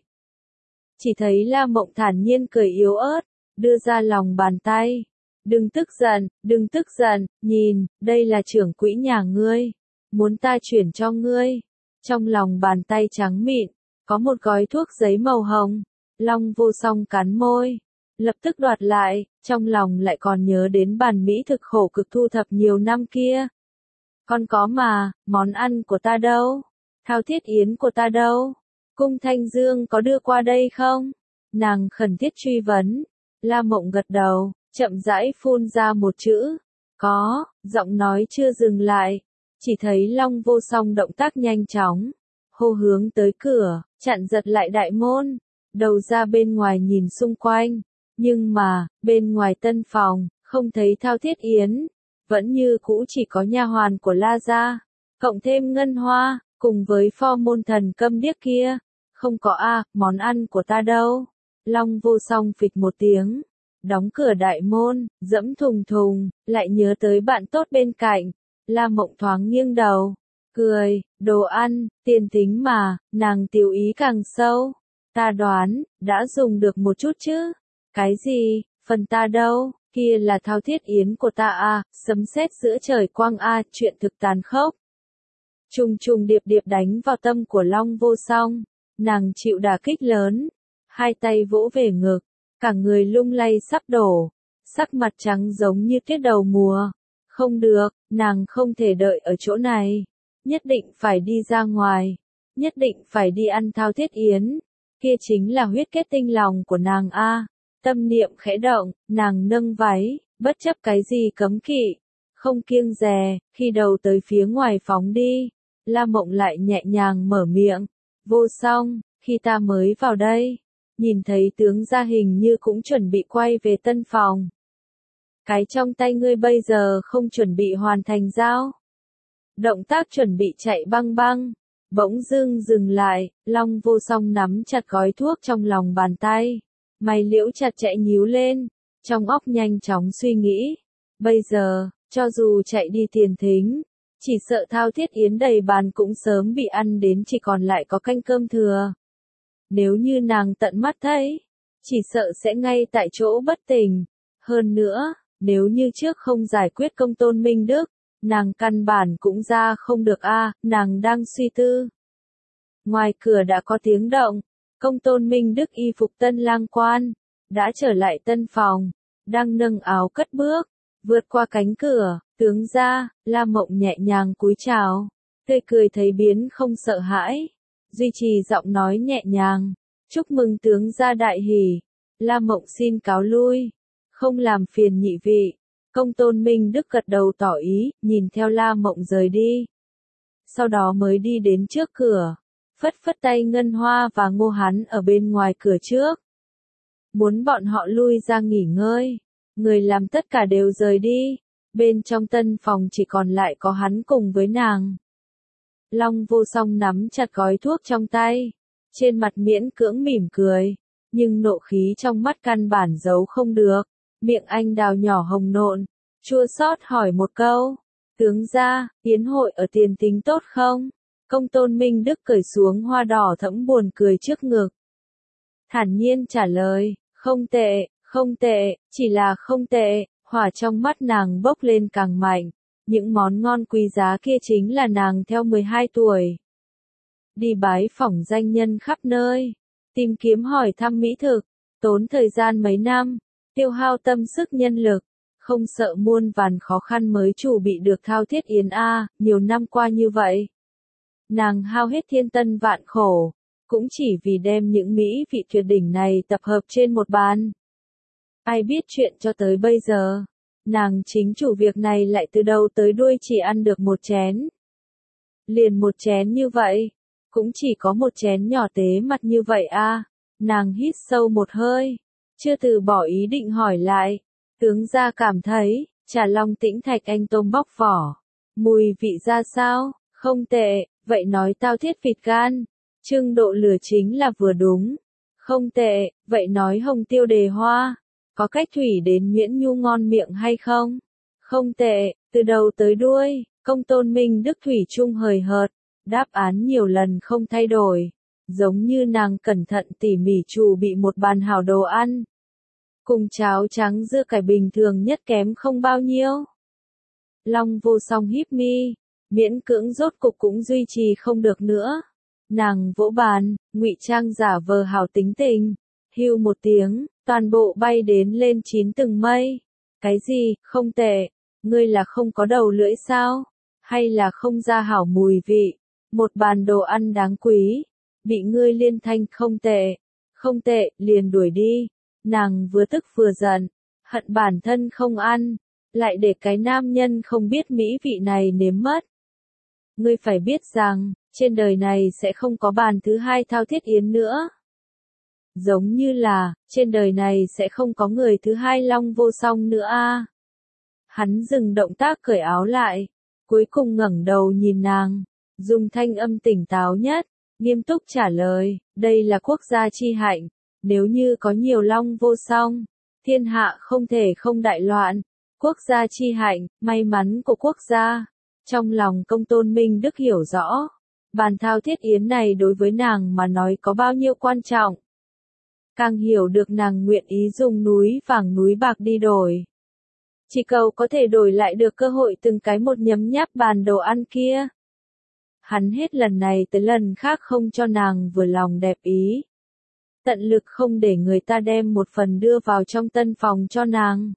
Chỉ thấy La Mộng thản nhiên cười yếu ớt, đưa ra lòng bàn tay. Đừng tức giận, đừng tức giận, nhìn, đây là trưởng quỹ nhà ngươi, muốn ta chuyển cho ngươi. Trong lòng bàn tay trắng mịn, có một gói thuốc giấy màu hồng. Long Vô Song cắn môi, lập tức đoạt lại, trong lòng lại còn nhớ đến bàn mỹ thực khổ cực thu thập nhiều năm kia. Còn có mà, món ăn của ta đâu? Thao thiết yến của ta đâu? Cung Thanh Dương có đưa qua đây không? Nàng khẩn thiết truy vấn. La Mộng gật đầu, chậm rãi phun ra một chữ. Có, giọng nói chưa dừng lại. Chỉ thấy Long Vô Song động tác nhanh chóng, hô hướng tới cửa, chặn giật lại đại môn, đầu ra bên ngoài nhìn xung quanh. Nhưng mà, bên ngoài tân phòng, không thấy Thao thiết yến, vẫn như cũ chỉ có nha hoàn của La gia, cộng thêm Ngân Hoa, cùng với pho môn thần câm điếc kia. Không có a, món ăn của ta đâu? Long Vô Song phịch một tiếng, đóng cửa đại môn, dẫm thùng thùng, lại nhớ tới bạn tốt bên cạnh. La Mộng thoáng nghiêng đầu, cười, đồ ăn, tiền tính mà, nàng tiểu ý càng sâu. Ta đoán, đã dùng được một chút chứ? Cái gì, phần ta đâu? Kia là Thao thiết yến của ta à, sấm sét giữa trời quang a, chuyện thực tàn khốc. Trùng trùng điệp điệp đánh vào tâm của Long Vô Song, nàng chịu đả kích lớn, hai tay vỗ về ngực, cả người lung lay sắp đổ, sắc mặt trắng giống như tuyết đầu mùa. Không được, nàng không thể đợi ở chỗ này, nhất định phải đi ra ngoài, nhất định phải đi ăn Thao thiết yến, kia chính là huyết kết tinh lòng của nàng a. Tâm niệm khẽ động, nàng nâng váy, bất chấp cái gì cấm kỵ, không kiêng dè, khi đầu tới phía ngoài phóng đi. La Mộng lại nhẹ nhàng mở miệng, Vô Song, khi ta mới vào đây, nhìn thấy tướng gia hình như cũng chuẩn bị quay về tân phòng. Cái trong tay ngươi bây giờ không chuẩn bị hoàn thành giao. Động tác chuẩn bị chạy băng băng, bỗng dưng dừng lại, Long Vô Song nắm chặt gói thuốc trong lòng bàn tay, mày liễu chặt chẽ nhíu lên, trong óc nhanh chóng suy nghĩ. Bây giờ, cho dù chạy đi tiền thính, chỉ sợ Thao thiết yến đầy bàn cũng sớm bị ăn đến chỉ còn lại có canh cơm thừa. Nếu như nàng tận mắt thấy, chỉ sợ sẽ ngay tại chỗ bất tỉnh. Hơn nữa, nếu như trước không giải quyết công tôn Minh Đức, nàng căn bản cũng ra không được a. Nàng đang suy tư. Ngoài cửa đã có tiếng động, công tôn Minh Đức y phục tân lang quan, đã trở lại tân phòng, đang nâng áo cất bước, vượt qua cánh cửa, tướng ra. La Mộng nhẹ nhàng cúi chào, tươi cười thấy biến không sợ hãi, duy trì giọng nói nhẹ nhàng, Chúc mừng tướng gia đại hỷ. La Mộng xin cáo lui. Không làm phiền nhị vị. Công tôn Minh Đức gật đầu tỏ ý, nhìn theo La Mộng rời đi. Sau đó mới đi đến trước cửa. Phất phất tay Ngân Hoa và Ngô Hắn ở bên ngoài cửa trước. Muốn bọn họ lui ra nghỉ ngơi. Người làm tất cả đều rời đi. Bên trong tân phòng chỉ còn lại có hắn cùng với nàng. Long Vô Song nắm chặt gói thuốc trong tay. Trên mặt miễn cưỡng mỉm cười. Nhưng nộ khí trong mắt căn bản giấu không được. Miệng anh đào nhỏ hồng nộn. Chua xót hỏi một câu. Tướng gia, yến hội ở Tiền Tính tốt không? Công tôn Minh Đức cởi xuống hoa đỏ thẫm buồn cười trước ngực. Thản nhiên trả lời, không tệ, không tệ, chỉ là không tệ. Hỏa trong mắt nàng bốc lên càng mạnh. Những món ngon quý giá kia chính là nàng theo mười hai tuổi. Đi bái phỏng danh nhân khắp nơi. Tìm kiếm hỏi thăm mỹ thực. Tốn thời gian mấy năm. Tiêu hao tâm sức nhân lực. Không sợ muôn vàn khó khăn mới chủ bị được thao thiết yến A, nhiều năm qua như vậy. Nàng hao hết thiên tân vạn khổ. Cũng chỉ vì đem những mỹ vị tuyệt đỉnh này tập hợp trên một bàn. Ai biết chuyện cho tới bây giờ. Nàng chính chủ việc này lại từ đầu tới đuôi chỉ ăn được một chén. Liền một chén như vậy. Cũng chỉ có một chén nhỏ tế mặt như vậy a. Nàng hít sâu một hơi. Chưa từ bỏ ý định hỏi lại. Tướng gia cảm thấy, trà long tĩnh thạch anh tôm bóc vỏ. Mùi vị ra sao? Không tệ, vậy nói tao thiết vịt gan. Trưng độ lửa chính là vừa đúng. Không tệ, vậy nói hồng tiêu đề hoa. Có cách thủy đến nhuyễn nhu ngon miệng hay không? Không tệ, từ đầu tới đuôi, công tôn Minh Đức thủy chung hời hợt. Đáp án nhiều lần không thay đổi. Giống như nàng cẩn thận tỉ mỉ chủ bị một bàn hảo đồ ăn. Cùng cháo trắng dưa cải bình thường nhất kém không bao nhiêu. Long Vô Song híp mi, miễn cưỡng rốt cục cũng duy trì không được nữa. Nàng vỗ bàn, ngụy trang giả vờ hảo tính tình, hưu một tiếng, toàn bộ bay đến lên chín tầng mây. Cái gì, không tệ, ngươi là không có đầu lưỡi sao? Hay là không ra hảo mùi vị? Một bàn đồ ăn đáng quý, bị ngươi liên thanh không tệ, không tệ, liền đuổi đi. Nàng vừa tức vừa giận, hận bản thân không ăn, lại để cái nam nhân không biết mỹ vị này nếm mất. Ngươi phải biết rằng, trên đời này sẽ không có bàn thứ hai thao thiết yến nữa. Giống như là, trên đời này sẽ không có người thứ hai Long Vô Song nữa a. Hắn dừng động tác cởi áo lại, cuối cùng ngẩng đầu nhìn nàng, dùng thanh âm tỉnh táo nhất, nghiêm túc trả lời, đây là quốc gia chi hạnh. Nếu như có nhiều Long Vô Song, thiên hạ không thể không đại loạn. Quốc gia chi hạnh, may mắn của quốc gia. Trong lòng công tôn Minh Đức hiểu rõ, bàn thao thiết yến này đối với nàng mà nói có bao nhiêu quan trọng. Càng hiểu được nàng nguyện ý dùng núi vàng núi bạc đi đổi. Chỉ cầu có thể đổi lại được cơ hội từng cái một nhấm nháp bàn đồ ăn kia. Hắn hết lần này tới lần khác không cho nàng vừa lòng đẹp ý. Tận lực không để người ta đem một phần đưa vào trong tân phòng cho nàng.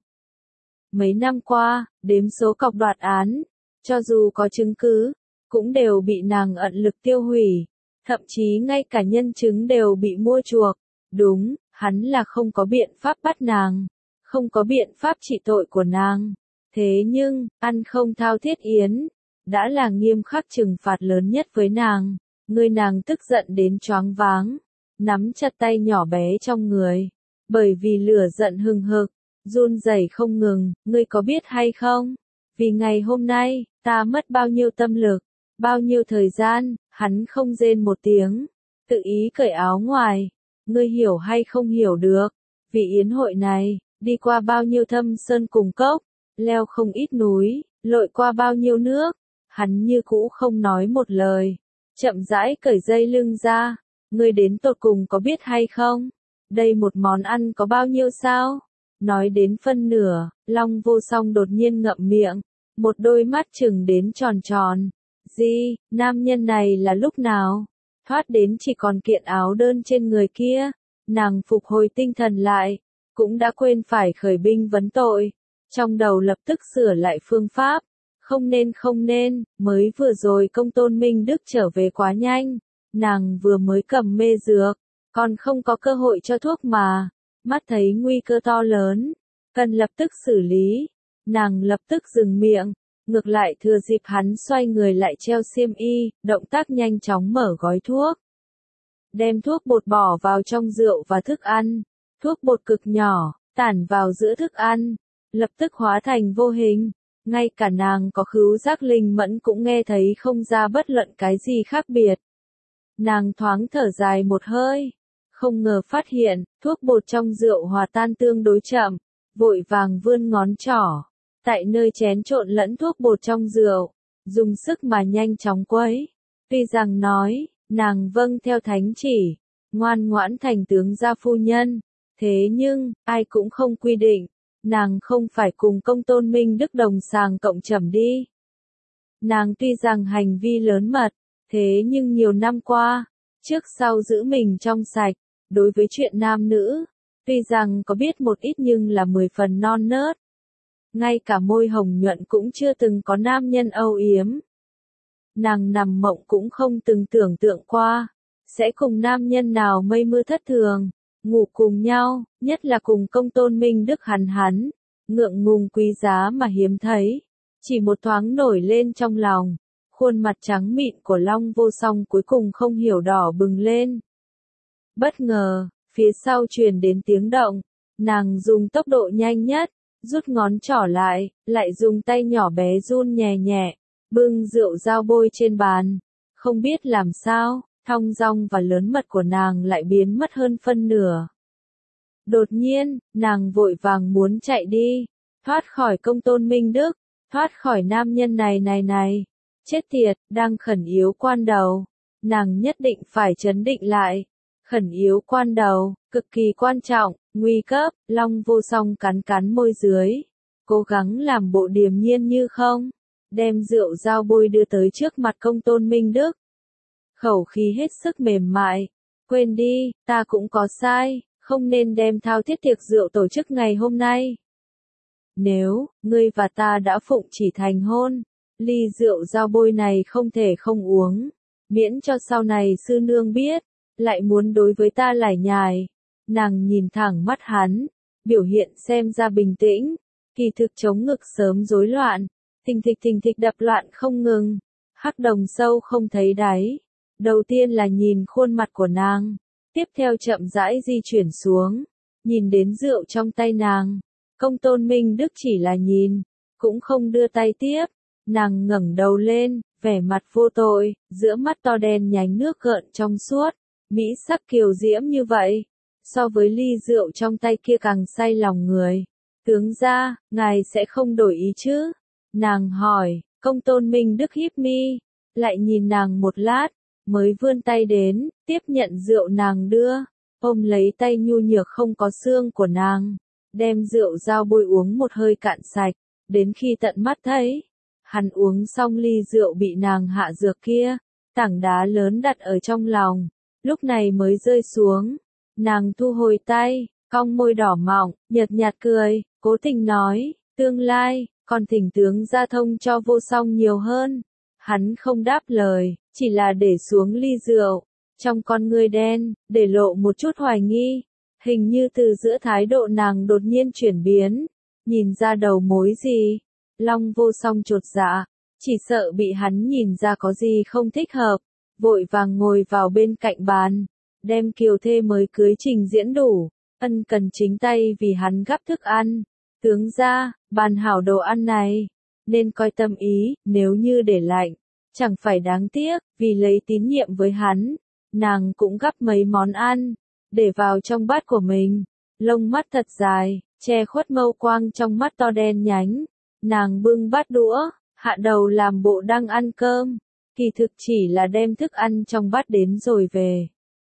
Mấy năm qua, đếm số cọc đoạt án, cho dù có chứng cứ, cũng đều bị nàng ẩn lực tiêu hủy. Thậm chí ngay cả nhân chứng đều bị mua chuộc. Đúng, hắn là không có biện pháp bắt nàng, không có biện pháp trị tội của nàng. Thế nhưng, ăn không thao thiết yến, đã là nghiêm khắc trừng phạt lớn nhất với nàng. Người nàng tức giận đến choáng váng, nắm chặt tay nhỏ bé trong người, bởi vì lửa giận hừng hực, run rẩy không ngừng. Ngươi có biết hay không? Vì ngày hôm nay, ta mất bao nhiêu tâm lực, bao nhiêu thời gian. Hắn không rên một tiếng, tự ý cởi áo ngoài. Ngươi hiểu hay không hiểu được? Vì yến hội này, đi qua bao nhiêu thâm sơn cùng cốc, leo không ít núi, lội qua bao nhiêu nước. Hắn như cũ không nói một lời, chậm rãi cởi dây lưng ra. Ngươi đến tột cùng có biết hay không? Đây một món ăn có bao nhiêu sao? Nói đến phân nửa, Long Vô Song đột nhiên ngậm miệng, một đôi mắt trừng đến tròn tròn. Gì, nam nhân này là lúc nào? Thoát đến chỉ còn kiện áo đơn trên người kia. Nàng phục hồi tinh thần lại, cũng đã quên phải khởi binh vấn tội. Trong đầu lập tức sửa lại phương pháp. Không nên không nên, mới vừa rồi công tôn Minh Đức trở về quá nhanh. Nàng vừa mới cầm mê dược, còn không có cơ hội cho thuốc mà. Mắt thấy nguy cơ to lớn, cần lập tức xử lý, nàng lập tức dừng miệng, ngược lại thừa dịp hắn xoay người lại treo xiêm y, động tác nhanh chóng mở gói thuốc. Đem thuốc bột bỏ vào trong rượu và thức ăn, thuốc bột cực nhỏ, tản vào giữa thức ăn, lập tức hóa thành vô hình, ngay cả nàng có khứu giác linh mẫn cũng nghe thấy không ra bất luận cái gì khác biệt. Nàng thoáng thở dài một hơi, không ngờ phát hiện, thuốc bột trong rượu hòa tan tương đối chậm, vội vàng vươn ngón trỏ, tại nơi chén trộn lẫn thuốc bột trong rượu, dùng sức mà nhanh chóng quấy. Tuy rằng nói, nàng vâng theo thánh chỉ, ngoan ngoãn thành tướng gia phu nhân, thế nhưng, ai cũng không quy định, nàng không phải cùng Công Tôn Minh Đức đồng sàng cộng trầm đi. Nàng tuy rằng hành vi lớn mật, thế nhưng nhiều năm qua, trước sau giữ mình trong sạch, đối với chuyện nam nữ, tuy rằng có biết một ít nhưng là mười phần non nớt. Ngay cả môi hồng nhuận cũng chưa từng có nam nhân âu yếm. Nàng nằm mộng cũng không từng tưởng tượng qua, sẽ cùng nam nhân nào mây mưa thất thường, ngủ cùng nhau, nhất là cùng Công Tôn Minh Đức hắn hắn, ngượng ngùng quý giá mà hiếm thấy, chỉ một thoáng nổi lên trong lòng, khuôn mặt trắng mịn của Long Vô Song cuối cùng không hiểu đỏ bừng lên. Bất ngờ, phía sau truyền đến tiếng động, nàng dùng tốc độ nhanh nhất, rút ngón trỏ lại, lại dùng tay nhỏ bé run nhẹ nhẹ, bưng rượu dao bôi trên bàn, không biết làm sao, thong dong và lớn mật của nàng lại biến mất hơn phân nửa. Đột nhiên, nàng vội vàng muốn chạy đi, thoát khỏi Công Tôn Minh Đức, thoát khỏi nam nhân này này này. Chết tiệt, đang khẩn yếu quan đầu, nàng nhất định phải trấn định lại. Khẩn yếu quan đầu, cực kỳ quan trọng, nguy cấp, Long Vô Song cắn cắn môi dưới, cố gắng làm bộ điềm nhiên như không, đem rượu dao bôi đưa tới trước mặt Công Tôn Minh Đức. Khẩu khí hết sức mềm mại, quên đi, ta cũng có sai, không nên đem thao thiết tiệc rượu tổ chức ngày hôm nay. Nếu, ngươi và ta đã phụng chỉ thành hôn, ly rượu dao bôi này không thể không uống, miễn cho sau này sư nương biết, lại muốn đối với ta lải nhải. Nàng nhìn thẳng mắt hắn, biểu hiện xem ra bình tĩnh, kỳ thực chống ngực sớm rối loạn, thình thịch thình thịch đập loạn không ngừng, hắc đồng sâu không thấy đáy. Đầu tiên là nhìn khuôn mặt của nàng, tiếp theo chậm rãi di chuyển xuống, nhìn đến rượu trong tay nàng. Công Tôn Minh Đức chỉ là nhìn, cũng không đưa tay tiếp. Nàng ngẩng đầu lên, vẻ mặt vô tội, giữa mắt to đen nhánh nước gợn trong suốt, mỹ sắc kiều diễm như vậy, so với ly rượu trong tay kia càng say lòng người. Tướng gia, ngài sẽ không đổi ý chứ? Nàng hỏi. Công Tôn Minh Đức híp mi, lại nhìn nàng một lát, mới vươn tay đến, tiếp nhận rượu nàng đưa, ôm lấy tay nhu nhược không có xương của nàng, đem rượu dao bôi uống một hơi cạn sạch, đến khi tận mắt thấy. Hắn uống xong ly rượu bị nàng hạ dược kia, tảng đá lớn đặt ở trong lòng, lúc này mới rơi xuống. Nàng thu hồi tay, cong môi đỏ mọng, nhợt nhạt cười, cố tình nói, tương lai, còn thỉnh tướng gia thông cho Vô Song nhiều hơn. Hắn không đáp lời, chỉ là để xuống ly rượu, trong con ngươi đen, để lộ một chút hoài nghi, hình như từ giữa thái độ nàng đột nhiên chuyển biến, nhìn ra đầu mối gì. Long Vô Song chột dạ, chỉ sợ bị hắn nhìn ra có gì không thích hợp, vội vàng ngồi vào bên cạnh bàn, đem kiều thê mới cưới trình diễn đủ, ân cần chính tay vì hắn gắp thức ăn. Tướng gia, bàn hảo đồ ăn này, nên coi tâm ý, nếu như để lạnh, chẳng phải đáng tiếc, vì lấy tín nhiệm với hắn, nàng cũng gắp mấy món ăn, để vào trong bát của mình, lông mắt thật dài, che khuất mâu quang trong mắt to đen nhánh. Nàng bưng bát đũa, hạ đầu làm bộ đang ăn cơm, kỳ thực chỉ là đem thức ăn trong bát đến rồi về.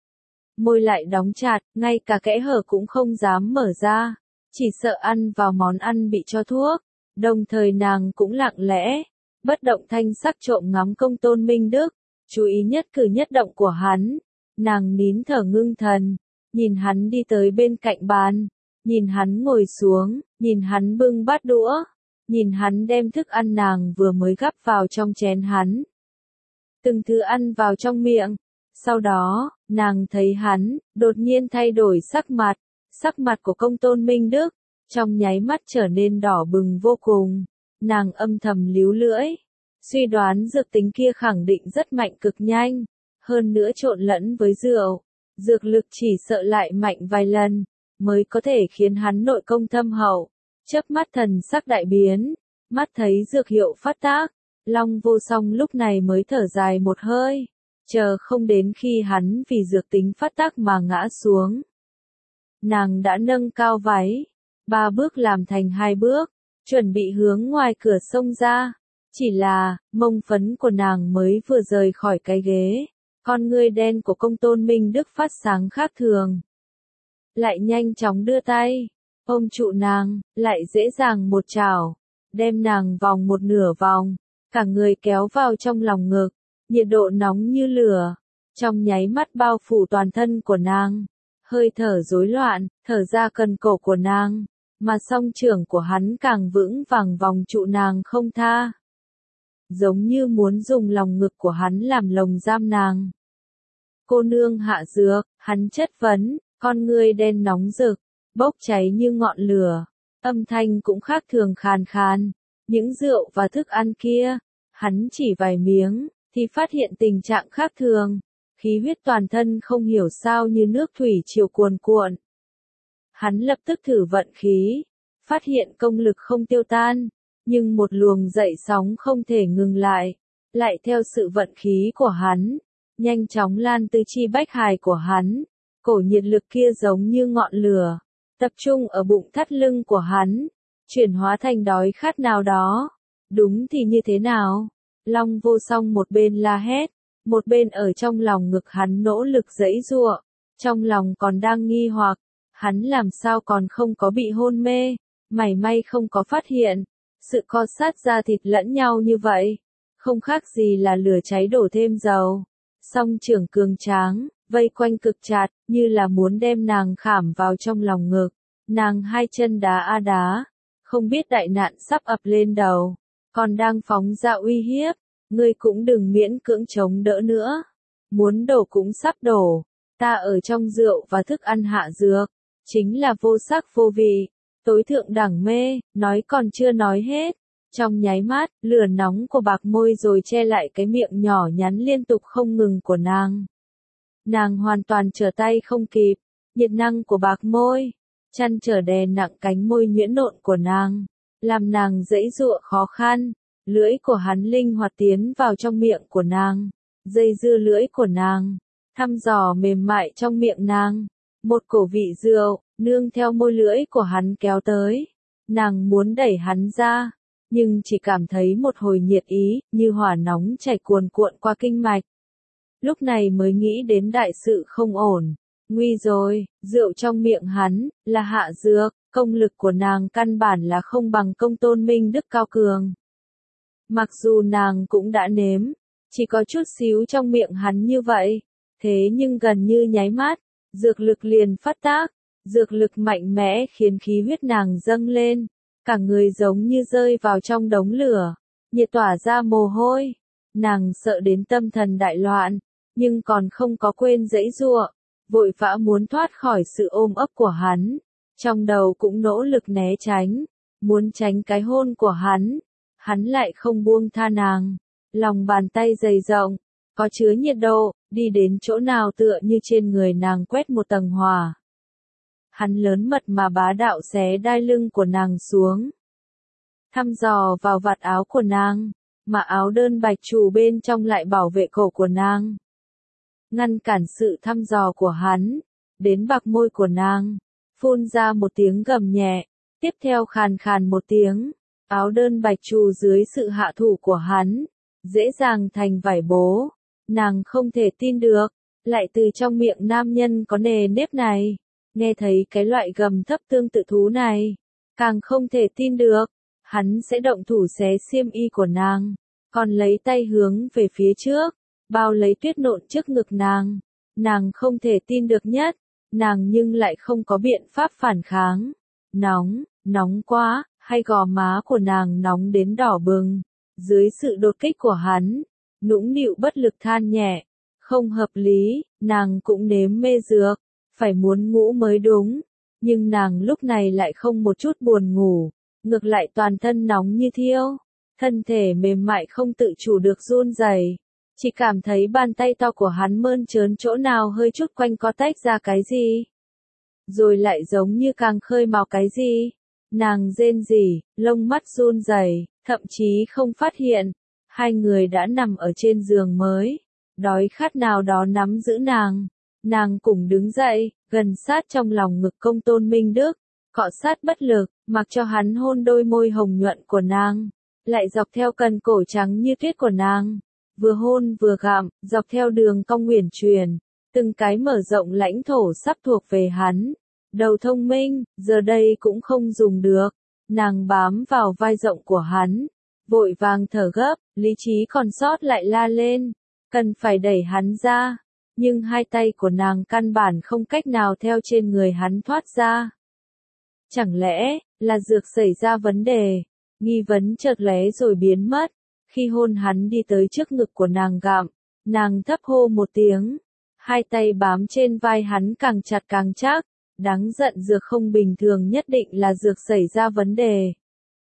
Môi lại đóng chặt, ngay cả kẽ hở cũng không dám mở ra, chỉ sợ ăn vào món ăn bị cho thuốc. Đồng thời nàng cũng lặng lẽ, bất động thanh sắc trộm ngắm Công Tôn Minh Đức, chú ý nhất cử nhất động của hắn. Nàng nín thở ngưng thần, nhìn hắn đi tới bên cạnh bàn, nhìn hắn ngồi xuống, nhìn hắn bưng bát đũa, nhìn hắn đem thức ăn nàng vừa mới gắp vào trong chén hắn. Từng thứ ăn vào trong miệng, Sau đó, nàng thấy hắn, đột nhiên thay đổi sắc mặt, sắc mặt của Công Tôn Minh Đức, trong nháy mắt trở nên đỏ bừng vô cùng, nàng âm thầm líu lưỡi, suy đoán dược tính kia khẳng định rất mạnh cực nhanh, hơn nữa trộn lẫn với rượu, dược lực chỉ sợ lại mạnh vài lần, mới có thể khiến hắn nội công thâm hậu, chớp mắt thần sắc đại biến, mắt thấy dược hiệu phát tác, Long Vô Song lúc này mới thở dài một hơi, chờ không đến khi hắn vì dược tính phát tác mà ngã xuống. Nàng đã nâng cao váy, ba bước làm thành hai bước, chuẩn bị hướng ngoài cửa xông ra, chỉ là, mông phấn của nàng mới vừa rời khỏi cái ghế, con ngươi đen của Công Tôn Minh Đức phát sáng khác thường. Lại nhanh chóng đưa tay, ôm trụ nàng, lại dễ dàng một chảo, đem nàng vòng một nửa vòng, cả người kéo vào trong lòng ngực, nhiệt độ nóng như lửa, trong nháy mắt bao phủ toàn thân của nàng, hơi thở rối loạn, thở ra cần cổ của nàng, mà song trưởng của hắn càng vững vàng vòng trụ nàng không tha. Giống như muốn dùng lòng ngực của hắn làm lồng giam nàng. Cô nương hạ dược, hắn chất vấn, con ngươi đen nóng rực, bốc cháy như ngọn lửa, âm thanh cũng khác thường khàn khàn, những rượu và thức ăn kia, hắn chỉ vài miếng, thì phát hiện tình trạng khác thường, khí huyết toàn thân không hiểu sao như nước thủy triều cuồn cuộn. Hắn lập tức thử vận khí, phát hiện công lực không tiêu tan, nhưng một luồng dậy sóng không thể ngừng lại, lại theo sự vận khí của hắn, nhanh chóng lan từ chi bách hài của hắn, cổ nhiệt lực kia giống như ngọn lửa, tập trung ở bụng thắt lưng của hắn, chuyển hóa thành đói khát nào đó. Đúng thì như thế nào? Long Vô Song một bên la hét, một bên ở trong lòng ngực hắn nỗ lực giãy giụa, trong lòng còn đang nghi hoặc, hắn làm sao còn không có bị hôn mê, mảy may không có phát hiện, sự co sát da thịt lẫn nhau như vậy, không khác gì là lửa cháy đổ thêm dầu. Song trưởng cường tráng, vây quanh cực chặt, như là muốn đem nàng khảm vào trong lòng ngực, nàng hai chân đá a đá, không biết đại nạn sắp ập lên đầu, còn đang phóng ra uy hiếp, ngươi cũng đừng miễn cưỡng chống đỡ nữa, muốn đổ cũng sắp đổ, ta ở trong rượu và thức ăn hạ dược, chính là vô sắc vô vị, tối thượng đẳng mê, nói còn chưa nói hết. Trong nháy mắt, lửa nóng của bạc môi rồi che lại cái miệng nhỏ nhắn liên tục không ngừng của nàng. Nàng hoàn toàn trở tay không kịp, nhiệt năng của bạc môi, chăn trở đè nặng cánh môi nhuyễn nộn của nàng, làm nàng giãy giụa khó khăn, lưỡi của hắn linh hoạt tiến vào trong miệng của nàng, dây dưa lưỡi của nàng, thăm dò mềm mại trong miệng nàng, một cổ vị rượu, nương theo môi lưỡi của hắn kéo tới, nàng muốn đẩy hắn ra. Nhưng chỉ cảm thấy một hồi nhiệt ý, như hỏa nóng chảy cuồn cuộn qua kinh mạch. Lúc này mới nghĩ đến đại sự không ổn. Nguy rồi, rượu trong miệng hắn, là hạ dược, công lực của nàng căn bản là không bằng Công Tôn Minh Đức cao cường. Mặc dù nàng cũng đã nếm, chỉ có chút xíu trong miệng hắn như vậy, thế nhưng gần như nháy mắt, dược lực liền phát tác, dược lực mạnh mẽ khiến khí huyết nàng dâng lên. Cả người giống như rơi vào trong đống lửa, nhiệt tỏa ra mồ hôi, nàng sợ đến tâm thần đại loạn, nhưng còn không có quên giãy giụa, vội vã muốn thoát khỏi sự ôm ấp của hắn, trong đầu cũng nỗ lực né tránh, muốn tránh cái hôn của hắn, hắn lại không buông tha nàng, lòng bàn tay dày rộng, có chứa nhiệt độ, đi đến chỗ nào tựa như trên người nàng quét một tầng hỏa. Hắn lớn mật mà bá đạo xé đai lưng của nàng xuống. Thăm dò vào vạt áo của nàng, mà áo đơn bạch trù bên trong lại bảo vệ cổ của nàng. Ngăn cản sự thăm dò của hắn, đến bạc môi của nàng, phun ra một tiếng gầm nhẹ, tiếp theo khàn khàn một tiếng, áo đơn bạch trù dưới sự hạ thủ của hắn, dễ dàng thành vải bố. Nàng không thể tin được, lại từ trong miệng nam nhân có nề nếp này. Nghe thấy cái loại gầm thấp tương tự thú này, càng không thể tin được, hắn sẽ động thủ xé xiêm y của nàng, còn lấy tay hướng về phía trước, bao lấy tuyết nộn trước ngực nàng, nàng không thể tin được nhất, nàng nhưng lại không có biện pháp phản kháng, nóng, nóng quá, hay gò má của nàng nóng đến đỏ bừng, dưới sự đột kích của hắn, nũng nịu bất lực than nhẹ, Không hợp lý, nàng cũng nếm mê dược, phải muốn ngủ mới đúng. Nhưng nàng lúc này lại không một chút buồn ngủ, ngược lại toàn thân nóng như thiêu, thân thể mềm mại không tự chủ được run rẩy. Chỉ cảm thấy bàn tay to của hắn mơn trớn chỗ nào hơi chút quanh co tách ra cái gì. Rồi lại giống như càng khơi mào cái gì. Nàng rên rỉ, lông mắt run rẩy, thậm chí không phát hiện. Hai người đã nằm ở trên giường mới. Đói khát nào đó nắm giữ nàng. Nàng cùng đứng dậy, gần sát trong lòng ngực Công Tôn Minh Đức. Cọ sát bất lực, mặc cho hắn hôn đôi môi hồng nhuận của nàng. Lại dọc theo cần cổ trắng như tuyết của nàng. Vừa hôn vừa gặm, dọc theo đường cong uyển chuyển, từng cái mở rộng lãnh thổ sắp thuộc về hắn. Đầu thông minh, giờ đây cũng không dùng được. Nàng bám vào vai rộng của hắn, vội vàng thở gấp, lý trí còn sót lại la lên, cần phải đẩy hắn ra. Nhưng hai tay của nàng căn bản không cách nào theo trên người hắn thoát ra. Chẳng lẽ, là dược xảy ra vấn đề? Nghi vấn chợt lóe rồi biến mất. Khi hôn hắn đi tới trước ngực của nàng gặm, nàng thấp hô một tiếng. Hai tay bám trên vai hắn càng chặt càng chắc. Đáng giận dược không bình thường, nhất định là dược xảy ra vấn đề.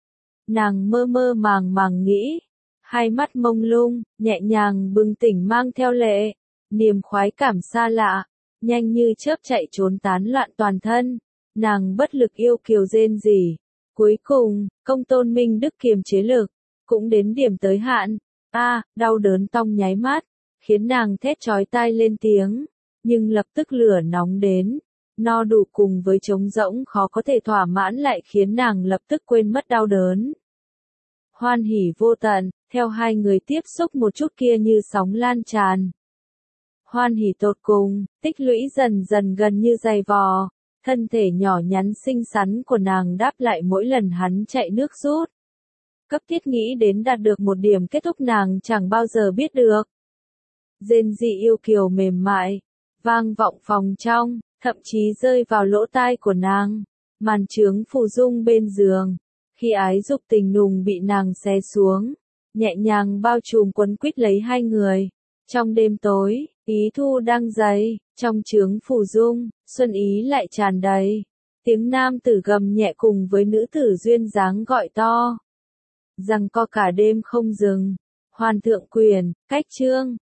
Nàng mơ mơ màng màng nghĩ. Hai mắt mông lung, nhẹ nhàng bừng tỉnh mang theo lệ. Niềm khoái cảm xa lạ, nhanh như chớp chạy trốn tán loạn toàn thân. Nàng bất lực yêu kiều rên rỉ. Cuối cùng, Công Tôn Minh Đức kiềm chế lực, cũng đến điểm tới hạn. A, à, đau đớn tong nháy mắt, khiến nàng thét chói tai lên tiếng. Nhưng lập tức lửa nóng đến. No đủ cùng với trống rỗng khó có thể thỏa mãn lại khiến nàng lập tức quên mất đau đớn. Hoan hỉ vô tận, theo hai người tiếp xúc một chút kia như sóng lan tràn. Hoan hỉ tột cùng, tích lũy dần dần gần như dày vò, thân thể nhỏ nhắn xinh xắn của nàng đáp lại mỗi lần hắn chạy nước rút. Cấp thiết nghĩ đến đạt được một điểm kết thúc nàng chẳng bao giờ biết được. Rên rỉ yêu kiều mềm mại, vang vọng phòng trong, thậm chí rơi vào lỗ tai của nàng. Màn trướng phù dung bên giường, khi ái dục tình nùng bị nàng xé xuống, nhẹ nhàng bao trùm quấn quýt lấy hai người. Trong đêm tối, ý thu đang dày, trong trướng phù dung, xuân ý lại tràn đầy. Tiếng nam tử gầm nhẹ cùng với nữ tử duyên dáng gọi to. Rằng co cả đêm không dừng. Hoàn thượng quyền, cách chương.